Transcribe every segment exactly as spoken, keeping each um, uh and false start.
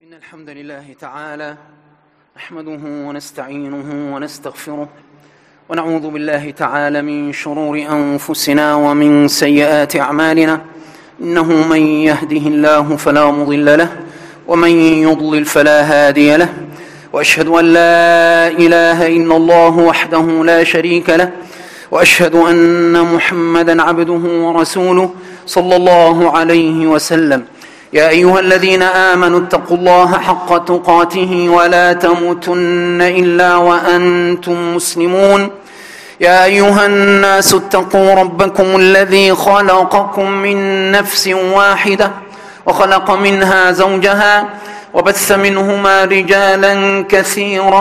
إن الحمد لله تعالى نحمده ونستعينه ونستغفره ونعوذ بالله تعالى من شرور أنفسنا ومن سيئات أعمالنا. إنه من يهده الله فلا مضل له ومن يضلل فلا هادي له، وأشهد أن لا إله إلا الله وحده لا شريك له، وأشهد أن محمدًا عبده ورسوله صلى الله عليه وسلم. يا أيها الذين آمنوا اتقوا الله حق تقاته ولا تموتن إلا وأنتم مسلمون. يا أيها الناس اتقوا ربكم الذي خلقكم من نفس واحدة وخلق منها زوجها وبث منهما رجالا كثيرا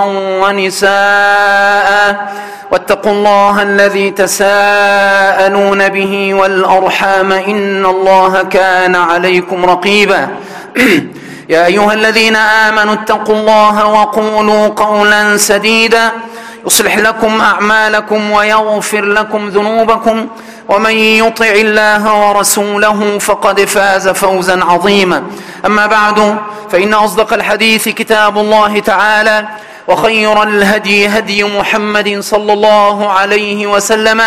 ونساء، واتقوا الله الذي تساءلون به والأرحام إن الله كان عليكم رقيبا. يا أيها الذين آمنوا اتقوا الله وقولوا قولا سديدا يصلح لكم أعمالكم ويغفر لكم ذنوبكم، ومن يطع الله ورسوله فقد فاز فوزا عظيما. أما بعد، فإن أصدق الحديث كتاب الله تعالى، وخير الهدي هدي محمد صلى الله عليه وسلم،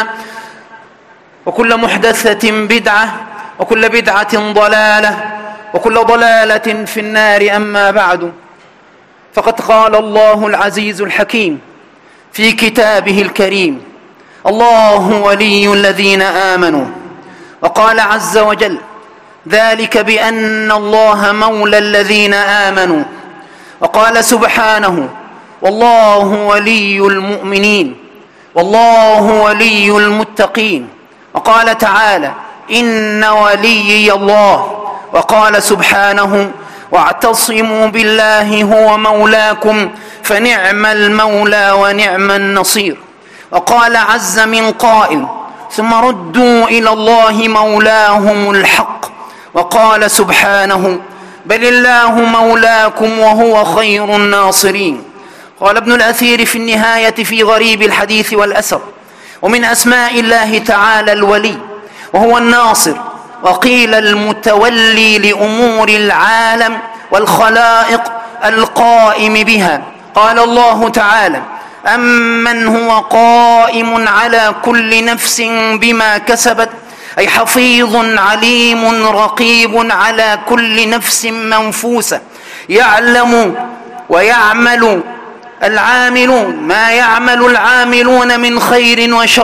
وكل محدثة بدعة وكل بدعة ضلالة وكل ضلالة في النار. أما بعد، فقد قال الله العزيز الحكيم في كتابه الكريم: الله ولي الذين آمنوا. وقال عز وجل: ذلك بأن الله مولى الذين آمنوا. وقال سبحانه: والله ولي المؤمنين والله ولي المتقين. وقال تعالى: إن وليي الله. وقال سبحانه: واعتصموا بالله هو مولاكم فنعم المولى ونعم النصير. وقال عز من قائل: ثم ردوا إلى الله مولاهم الحق. وقال سبحانه: بل الله مولاكم وهو خير الناصرين. قال ابن الأثير في النهاية في غريب الحديث والأثر: ومن أسماء الله تعالى الولي وهو الناصر، وقيل المتولي لأمور العالم والخلائق القائم بها. قال الله تعالى: أمن هو قائم على كل نفس بما كسبت، أي حفيظ عليم رقيب على كل نفس منفوسة، يعلم ويعمل العاملون ما يعمل العاملون من خير وشر،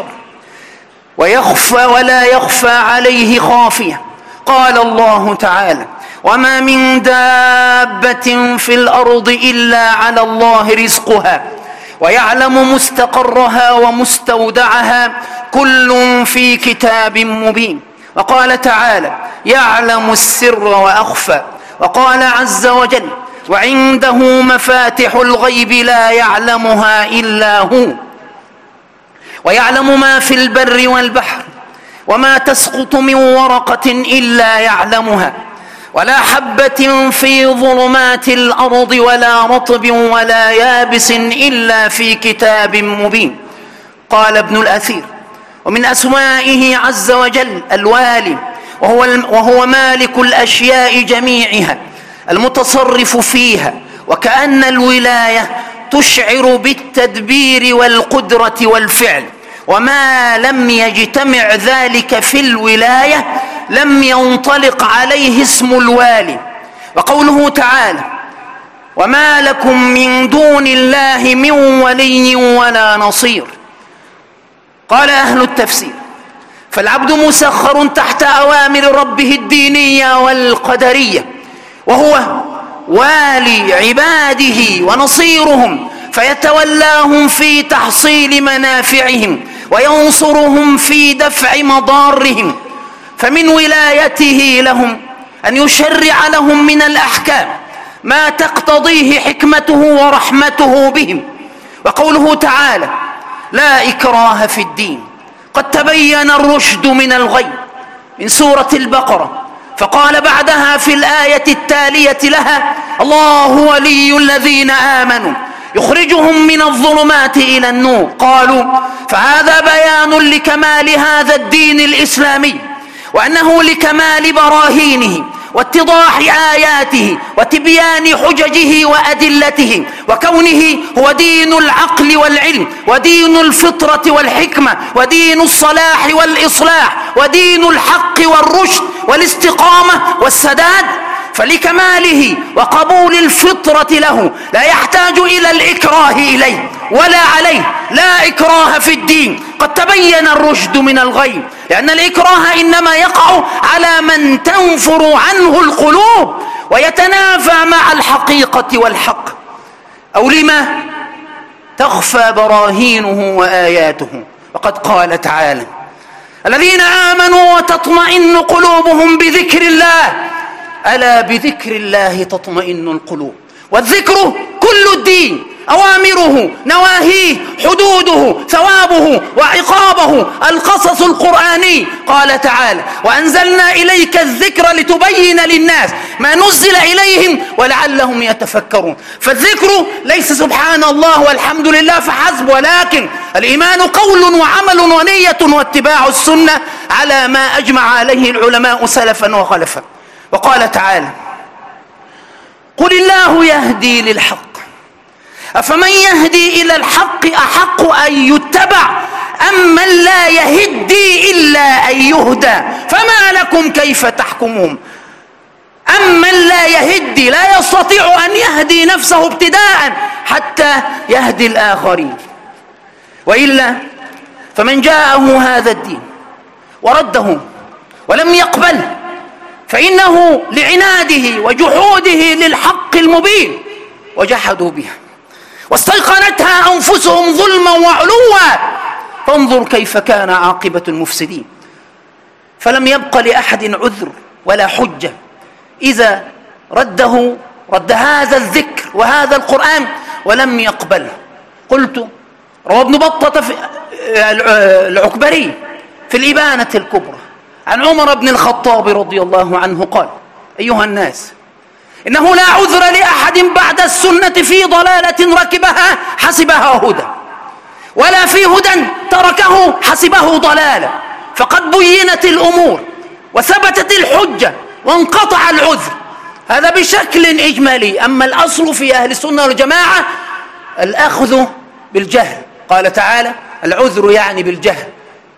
ويخفى ولا يخفى عليه خافية. قال الله تعالى: وما من دابة في الأرض إلا على الله رزقها ويعلم مستقرها ومستودعها كل في كتاب مبين. وقال تعالى: يعلم السر وأخفى. وقال عز وجل: وعنده مفاتح الغيب لا يعلمها إلا هو ويعلم ما في البر والبحر وما تسقط من ورقة إلا يعلمها ولا حبة في ظلمات الأرض ولا رطب ولا يابس إلا في كتاب مبين. قال ابن الأثير: ومن أسمائه عز وجل الوالي، وهو, وهو مالك الأشياء جميعها المتصرف فيها، وكأن الولاية تشعر بالتدبير والقدرة والفعل، وما لم يجتمع ذلك في الولاية لم ينطلق عليه اسم الوالي. وقوله تعالى: وما لكم من دون الله من ولي ولا نصير. قال أهل التفسير: فالعبد مسخر تحت أوامر ربه الدينية والقدرية، وهو والي عباده ونصيرهم، فيتولاهم في تحصيل منافعهم وينصرهم في دفع مضارهم. فمن ولايته لهم أن يشرع لهم من الأحكام ما تقتضيه حكمته ورحمته بهم. وقوله تعالى: لا إكراه في الدين قد تبين الرشد من الغي، من سورة البقرة. فقال بعدها في الآية التالية لها: الله ولي الذين آمنوا يخرجهم من الظلمات إلى النور. قالوا: فهذا بيان لكمال هذا الدين الإسلامي، وأنه لكمال براهينه واتضاح آياته وتبيان حججه وأدلته، وكونه هو دين العقل والعلم ودين الفطرة والحكمة ودين الصلاح والإصلاح ودين الحق والرشد والاستقامة والسداد، فلكماله وقبول الفطرة له لا يحتاج إلى الإكراه إليه ولا عليه، لا إكراه في الدين، قد تبين الرشد من الغي، لأن الإكراه إنما يقع على من تنفر عنه القلوب ويتنافى مع الحقيقة والحق، أو لما تخفى براهينه وآياته. وقد قال تعالى: الذين آمنوا وتطمئن قلوبهم بذكر الله، ألا بذكر الله تطمئن القلوب. والذكر كل الدين، أوامره، نواهيه، حدوده، ثوابه وعقابه، القصص القرآني. قال تعالى: وأنزلنا إليك الذكر لتبين للناس ما نزل إليهم ولعلهم يتفكرون. فالذكر ليس سبحان الله والحمد لله فحسب، ولكن الإيمان قول وعمل ونية واتباع السنة على ما أجمع عليه العلماء سلفا وخلفا. وقال تعالى: قل الله يهدي للحق أفمن يهدي إلى الحق أحق أن يتبع أم من لا يهدي إلا أن يهدى فما لكم كيف تحكمون. أم من لا يهدي لا يستطيع أن يهدي نفسه ابتداء حتى يهدي الآخرين، وإلا فمن جاءه هذا الدين ورده ولم يقبل فإنه لعناده وجحوده للحق المبين وجحدوا بها واستيقنتها أنفسهم ظلما وعلوا، فانظر كيف كان عاقبة المفسدين. فلم يبق لأحد عذر ولا حجة إذا رده رد هذا الذكر وهذا القرآن ولم يقبله. قلت: روى ابن بطة في العكبري في الإبانة الكبرى عن عمر بن الخطاب رضي الله عنه قال: أيها الناس، إنه لا عذر لأحد بعد السنة في ضلالة ركبها حسبها هدى، ولا في هدى تركه حسبه ضلالة، فقد بينت الأمور وثبتت الحجة وانقطع العذر. هذا بشكل إجمالي. أما الأصل في أهل السنة والجماعة الأخذ بالجهل. قال تعالى: العذر يعني بالجهل،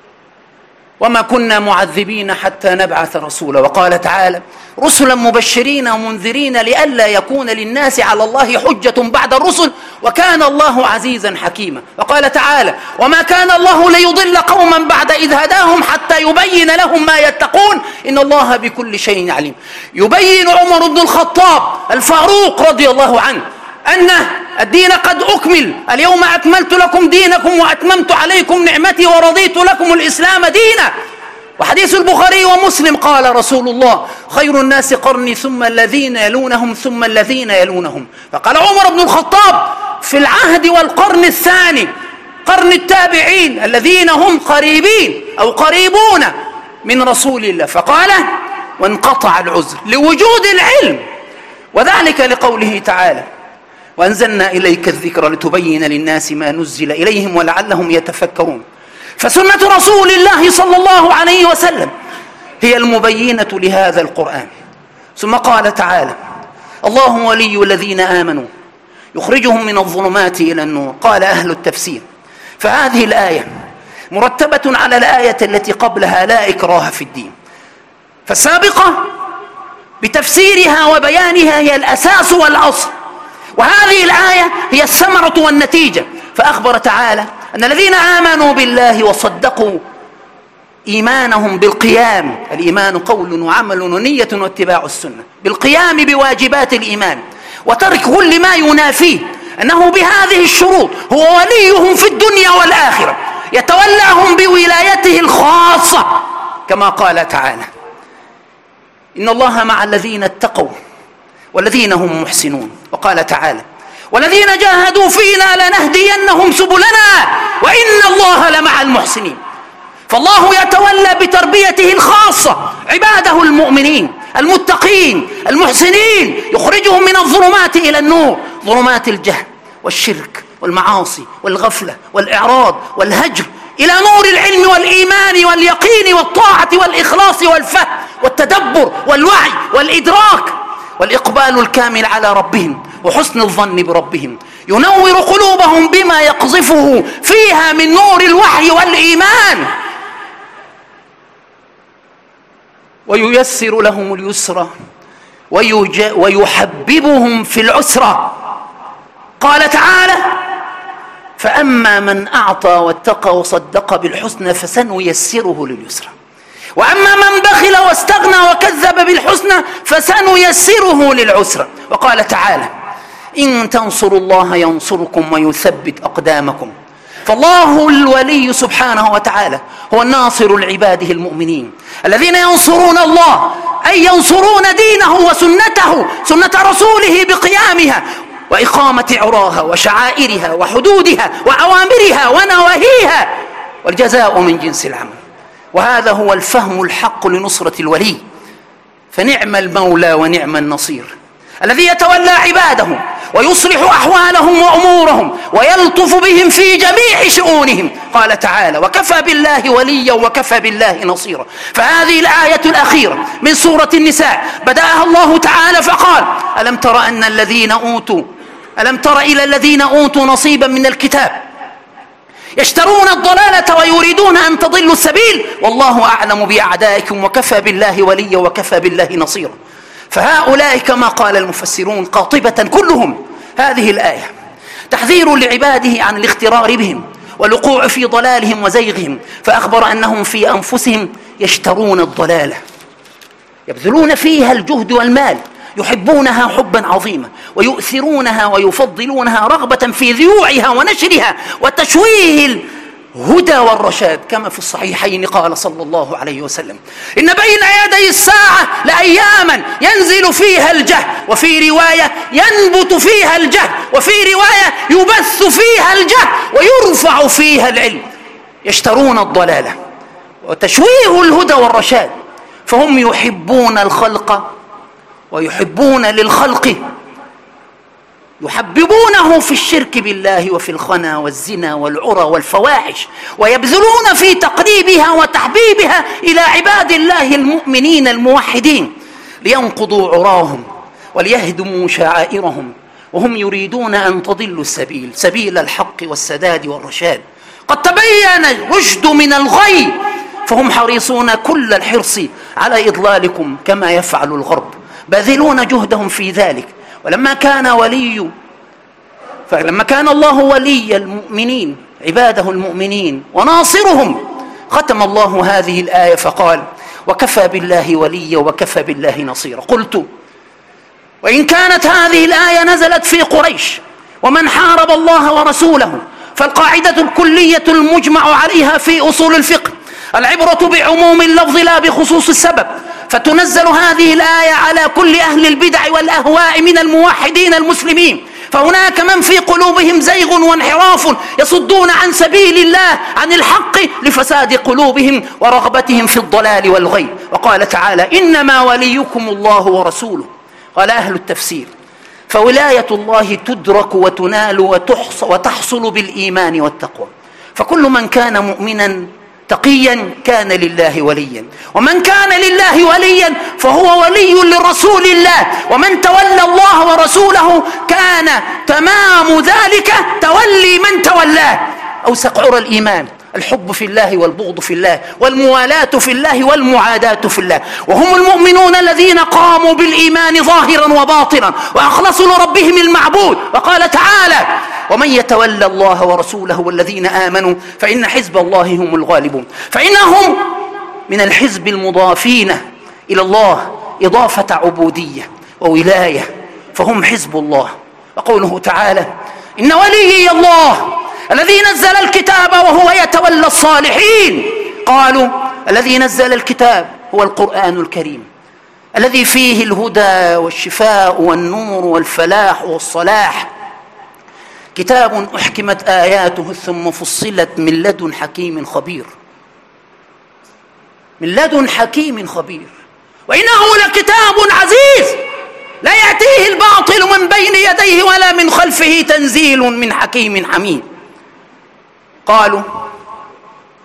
وما كنا معذبين حتى نبعث رسولا. وقال تعالى: رسلا مبشرين ومنذرين لئلا يكون للناس على الله حجة بعد الرسل وكان الله عزيزا حكيما. وقال تعالى: وما كان الله ليضل قوما بعد إذ هداهم حتى يبين لهم ما يتقون إن الله بكل شيء عليم. يبين عمر بن الخطاب الفاروق رضي الله عنه أن الدين قد أكمل، اليوم أكملت لكم دينكم وأتممت عليكم نعمتي ورضيت لكم الإسلام دينا. وحديث البخاري ومسلم قال رسول الله: خير الناس قرني ثم الذين يلونهم ثم الذين يلونهم. فقال عمر بن الخطاب: في العهد والقرن الثاني، قرن التابعين الذين هم قريبين أو قريبون من رسول الله. فقال: وانقطع العذر لوجود العلم، وذلك لقوله تعالى: وأنزلنا إليك الذكر لتبين للناس ما نزل إليهم ولعلهم يتفكرون. فسنة رسول الله صلى الله عليه وسلم هي المبينة لهذا القرآن. ثم قال تعالى: الله ولي الذين آمنوا يخرجهم من الظلمات إلى النور. قال أهل التفسير: فهذه الآية مرتبة على الآية التي قبلها: لا إكراه في الدين. فالسابقة بتفسيرها وبيانها هي الأساس والأصل، وهذه الآية هي الثمرة والنتيجة. فأخبر تعالى أن الذين آمنوا بالله وصدقوا إيمانهم بالقيام، الإيمان قول وعمل ونية واتباع السنة، بالقيام بواجبات الإيمان وترك كل ما ينافيه، أنه بهذه الشروط هو وليهم في الدنيا والآخرة، يتولاهم بولايته الخاصة كما قال تعالى: إن الله مع الذين اتقوا والذين هم محسنون. وقال تعالى: والذين جاهدوا فينا لنهدينهم سبلنا وإن الله لمع المحسنين. فالله يتولى بتربيته الخاصة عباده المؤمنين المتقين المحسنين، يخرجهم من الظلمات إلى النور، ظلمات الجهل والشرك والمعاصي والغفلة والإعراض والهجر، إلى نور العلم والإيمان واليقين والطاعة والإخلاص والفهم والتدبر والوعي والإدراك والإقبال الكامل على ربهم وحسن الظن بربهم، ينور قلوبهم بما يقذفه فيها من نور الوحي والإيمان، وييسر لهم اليسر ويحببهم في العسرة. قال تعالى: فأما من أعطى واتقى وصدق بالحسنى فسنيسره لليسرى، وأما من بخل واستغنى وكذب بالحسنى فسنيسره للعسرى. وقال تعالى: إن تنصروا الله ينصركم ويثبت أقدامكم. فالله الولي سبحانه وتعالى هو الناصر لعباده المؤمنين الذين ينصرون الله، أي ينصرون دينه وسنته، سنة رسوله بقيامها وإقامة عراها وشعائرها وحدودها وأوامرها ونواهيها، والجزاء من جنس العمل. وهذا هو الفهم الحق لنصرة الولي. فنعم المولى ونعم النصير الذي يتولى عباده ويصلح أحوالهم وأمورهم ويلطف بهم في جميع شؤونهم. قال تعالى: وكفى بالله وليا وكفى بالله نصيرا. فهذه الآية الأخيرة من سورة النساء بدأها الله تعالى فقال: ألم تر أن الذين أوتوا ألم تر إلى الذين أوتوا نصيبا من الكتاب يشترون الضلالة ويريدون أن تضلوا السبيل والله أعلم بأعدائكم وكفى بالله وليا وكفى بالله نصيرا. فهؤلاء كما قال المفسرون قاطبة كلهم هذه الآية تحذير لعباده عن الاغترار بهم والوقوع في ضلالهم وزيغهم، فأخبر أنهم في أنفسهم يشترون الضلالة، يبذلون فيها الجهد والمال، يحبونها حبا عظيما ويؤثرونها ويفضلونها رغبة في ذيوعها ونشرها وتشويه الهدى والرشاد، كما في الصحيحين قال صلى الله عليه وسلم: إن بين يدي الساعة لأياما ينزل فيها الجهل، وفي رواية ينبت فيها الجهل، وفي رواية يبث فيها الجهل ويرفع فيها العلم. يشترون الضلالة وتشويه الهدى والرشاد، فهم يحبون الخلق ويحبون للخلق، يحببونه في الشرك بالله وفي الخنا والزنا والعرى والفواحش، ويبذلون في تقريبها وتحبيبها إلى عباد الله المؤمنين الموحدين لينقضوا عراهم وليهدموا شعائرهم، وهم يريدون أن تضلوا السبيل، سبيل الحق والسداد والرشاد. قد تبين الرشد من الغي، فهم حريصون كل الحرص على إضلالكم كما يفعل الغرب، باذلون جهدهم في ذلك. ولما كان ولي فلما كان الله ولي المؤمنين عباده المؤمنين وناصرهم، ختم الله هذه الآية فقال: وكفى بالله وليا وكفى بالله نصيرا. قلت: وإن كانت هذه الآية نزلت في قريش ومن حارب الله ورسوله، فالقاعدة الكلية المجمع عليها في أصول الفقه العبرة بعموم اللفظ لا بخصوص السبب، فتنزل هذه الآية على كل أهل البدع والأهواء من الموحدين المسلمين، فهناك من في قلوبهم زيغ وانحراف يصدون عن سبيل الله عن الحق لفساد قلوبهم ورغبتهم في الضلال والغي. وقال تعالى: إنما وليكم الله ورسوله. قال أهل التفسير: فولاية الله تدرك وتنال وتحصل بالإيمان والتقوى، فكل من كان مؤمنا تقيا كان لله وليا، ومن كان لله وليا فهو ولي لرسول الله، ومن تولى الله ورسوله كان تمام ذلك تولي من تولاه. أوسق عرى الإيمان الحب في الله والبغض في الله والموالاة في الله والمعاداة في الله، وهم المؤمنون الذين قاموا بالإيمان ظاهرا وباطنا وأخلصوا لربهم المعبود. وقال تعالى: ومن يتولى الله ورسوله والذين آمنوا فإن حزب الله هم الغالبون. فإنهم من الحزب المضافين إلى الله إضافة عبودية وولاية، فهم حزب الله. وقوله تعالى: إن وليي الله الذي نزل الكتاب وهو يتولى الصالحين. قالوا: الذي نزل الكتاب هو القرآن الكريم الذي فيه الهدى والشفاء والنور والفلاح والصلاح، كتاب أحكمت آياته ثم فصلت من لدن حكيم خبير، من لدن حكيم خبير. وإنه لكتاب عزيز لا يأتيه الباطل من بين يديه ولا من خلفه، تنزيل من حكيم حميد. قالوا: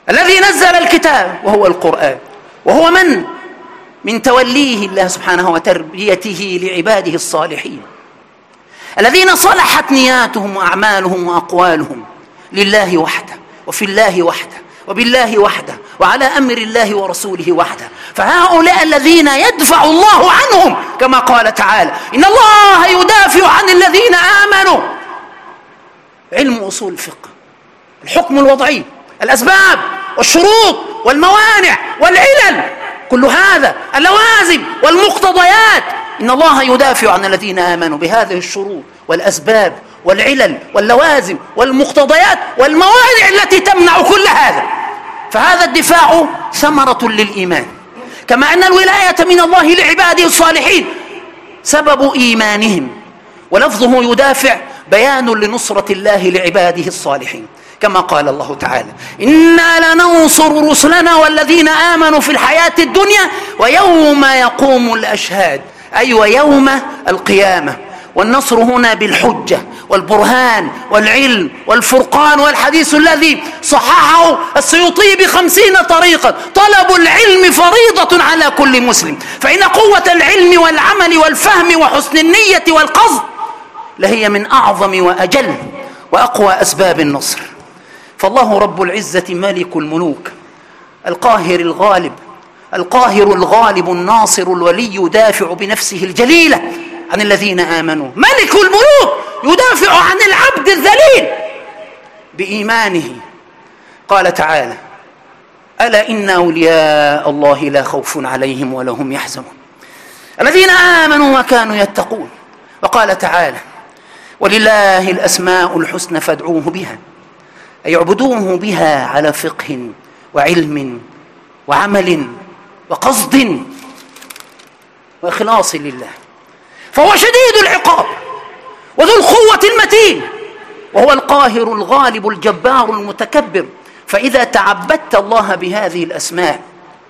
الذي نزل الكتاب وهو القرآن، وهو من من توليه الله سبحانه وتربيته لعباده الصالحين الذين صلحت نياتهم وأعمالهم وأقوالهم لله وحده وفي الله وحده وبالله وحده وعلى أمر الله ورسوله وحده. فهؤلاء الذين يدفع الله عنهم كما قال تعالى: إن الله يدافع عن الذين آمنوا. علم أصول الفقه، الحكم الوضعي، الأسباب والشروط والموانع والعلل، كل هذا اللوازم والمقتضيات، إن الله يدافع عن الذين آمنوا بهذه الشروط والأسباب والعلل واللوازم والمقتضيات والموانع التي تمنع كل هذا. فهذا الدفاع ثمرة للإيمان، كما أن الولاية من الله لعباده الصالحين سبب إيمانهم، ولفظه يدافع بيان لنصرة الله لعباده الصالحين، كما قال الله تعالى: إنا لننصر رسلنا والذين آمنوا في الحياة الدنيا ويوم يقوم الأشهاد، أي ويوم القيامة. والنصر هنا بالحجة والبرهان والعلم والفرقان، والحديث الذي صححه السيوطي بخمسين طريقة: طلب العلم فريضة على كل مسلم، فإن قوة العلم والعمل والفهم وحسن النية والقصد لهي من أعظم وأجل وأقوى أسباب النصر. فالله رب العزة ملك الملوك، القاهر الغالب، القاهر الغالب الناصر الولي، يدافع بنفسه الجليلة عن الذين آمنوا. ملك الملوك يدافع عن العبد الذليل بإيمانه. قال تعالى: ألا إن أولياء الله لا خوف عليهم ولا هم يحزنون الذين آمنوا وكانوا يتقون. وقال تعالى: ولله الأسماء الحسنى فادعوه بها، أي اعبدوه بها على فقه وعلم وعمل وقصد وإخلاص لله. فهو شديد العقاب وذو القوة المتين، وهو القاهر الغالب الجبار المتكبر. فإذا تعبدت الله بهذه الأسماء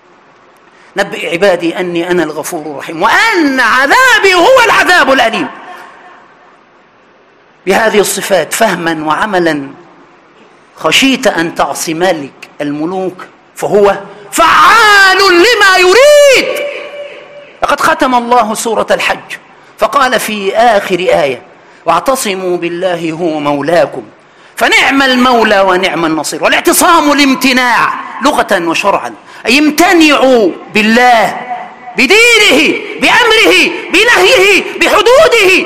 نبئ عبادي أني أنا الغفور الرحيم وأن عذابي هو العذاب الأليم. بهذه الصفات فهما وعملا خشيت أن تعصي ملك الملوك، فهو فعال لما يريد. لقد ختم الله سورة الحج فقال في آخر آية: واعتصموا بالله هو مولاكم فنعم المولى ونعم النصير. والاعتصام الامتناع لغة وشرعا، أي امتنعوا بالله، بدينه، بأمره، بنهيه، بحدوده،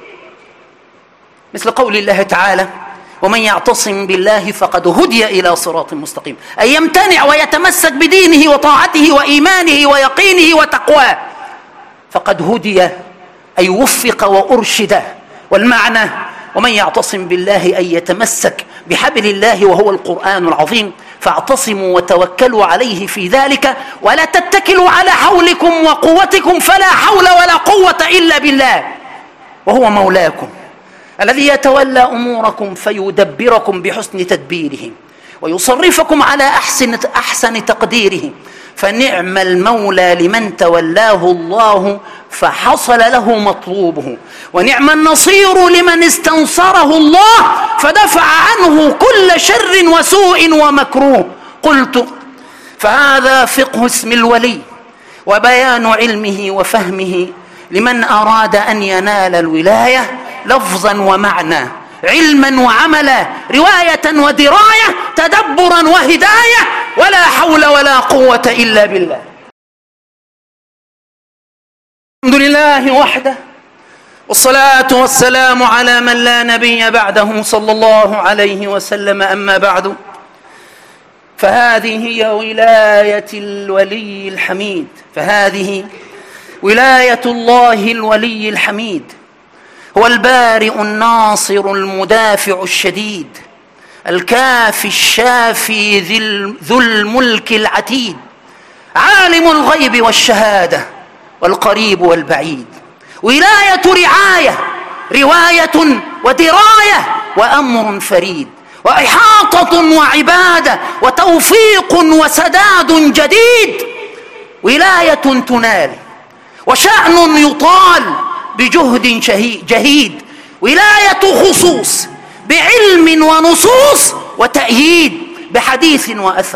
مثل قول الله تعالى: ومن يعتصم بالله فقد هدي إلى صراط مستقيم، أي يمتنع ويتمسك بدينه وطاعته وإيمانه ويقينه وتقواه، فقد هدي أي وفق وأرشد. والمعنى: ومن يعتصم بالله أي يتمسك بحبل الله وهو القرآن العظيم، فاعتصموا وتوكلوا عليه في ذلك، ولا تتكلوا على حولكم وقوتكم، فلا حول ولا قوة إلا بالله، وهو مولاكم الذي يتولى أموركم فيدبركم بحسن تدبيره ويصرفكم على أحسن, أحسن تقديره. فنعم المولى لمن تولاه الله فحصل له مطلوبه، ونعم النصير لمن استنصره الله فدفع عنه كل شر وسوء ومكروه. قلت: فهذا فقه اسم الولي وبيان علمه وفهمه لمن أراد أن ينال الولاية لفظا ومعنى، علما وعملا، رواية ودراية، تدبرا وهداية، ولا حول ولا قوة إلا بالله. الحمد لله وحده، والصلاة والسلام على من لا نبي بعده صلى الله عليه وسلم. أما بعد، فهذه هي ولاية الولي الحميد، فهذه ولاية الله الولي الحميد. هو البارئ الناصر المدافع الشديد، الكافي الشافي ذو الملك العتيد، عالم الغيب والشهادة والقريب والبعيد. ولاية رعاية، رواية ودراية وأمر فريد، وإحاطة وعبادة وتوفيق وسداد جديد. ولاية تنال وشأن يطال بجهد جهيد. ولاية خصوص بعلم ونصوص وتأييد بحديث وأثر.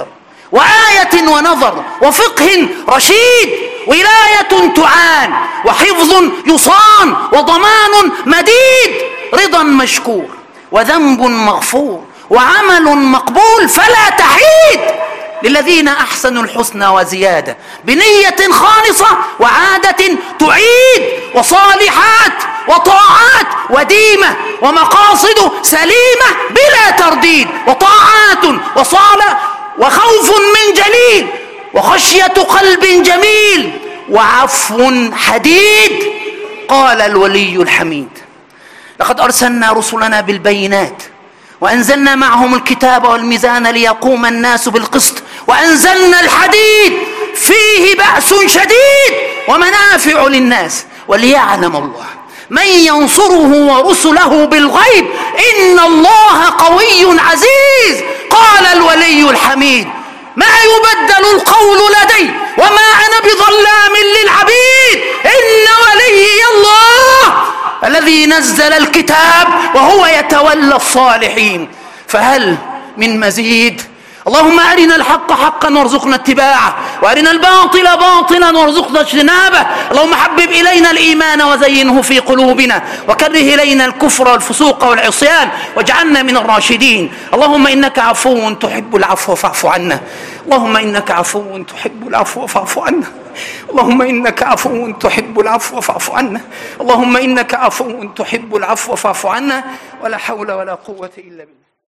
وآية ونظر وفقه رشيد، ولاية تعان وحفظ يصان وضمان مديد، رضا مشكور وذنب مغفور وعمل مقبول، فلا تحيد للذين أحسنوا الحسنى وزيادة، بنية خالصة وعادة تعيد، وصالحات وطاعات وديمة ومقاصد سليمة بلا ترديد، وطاعات وصالة وخوف من جليل وخشية قلب جميل وعفو حديد. قال الولي الحميد: لقد أرسلنا رسلنا بالبينات وأنزلنا معهم الكتاب والميزان ليقوم الناس بالقسط، وأنزلنا الحديد فيه بأس شديد ومنافع للناس وليعلم الله من ينصره ورسله بالغيب إن الله قوي عزيز. قال الولي الحميد: ما يبدل القول لدي وما أنا بظلام للعبيد، إن وليي الله الذي نزل الكتاب وهو يتولى الصالحين. فهل من مزيد؟ اللهم أرنا الحق حقا وارزقنا اتباعه، وأرنا الباطل باطلا وارزقنا اجتنابه. اللهم حبب إلينا الإيمان وزينه في قلوبنا، وكره إلينا الكفر والفسوق والعصيان واجعلنا من الراشدين. اللهم إنك عفو تحب العفو فاعف عنا. اللهم إنك عفو تحب العفو فاعف عنا. اللهم إنك عفو تحب العفو فاعف عنا. اللهم إنك عفو تحب العفو فاعف عنا. ولا حول ولا قوة إلا بالله.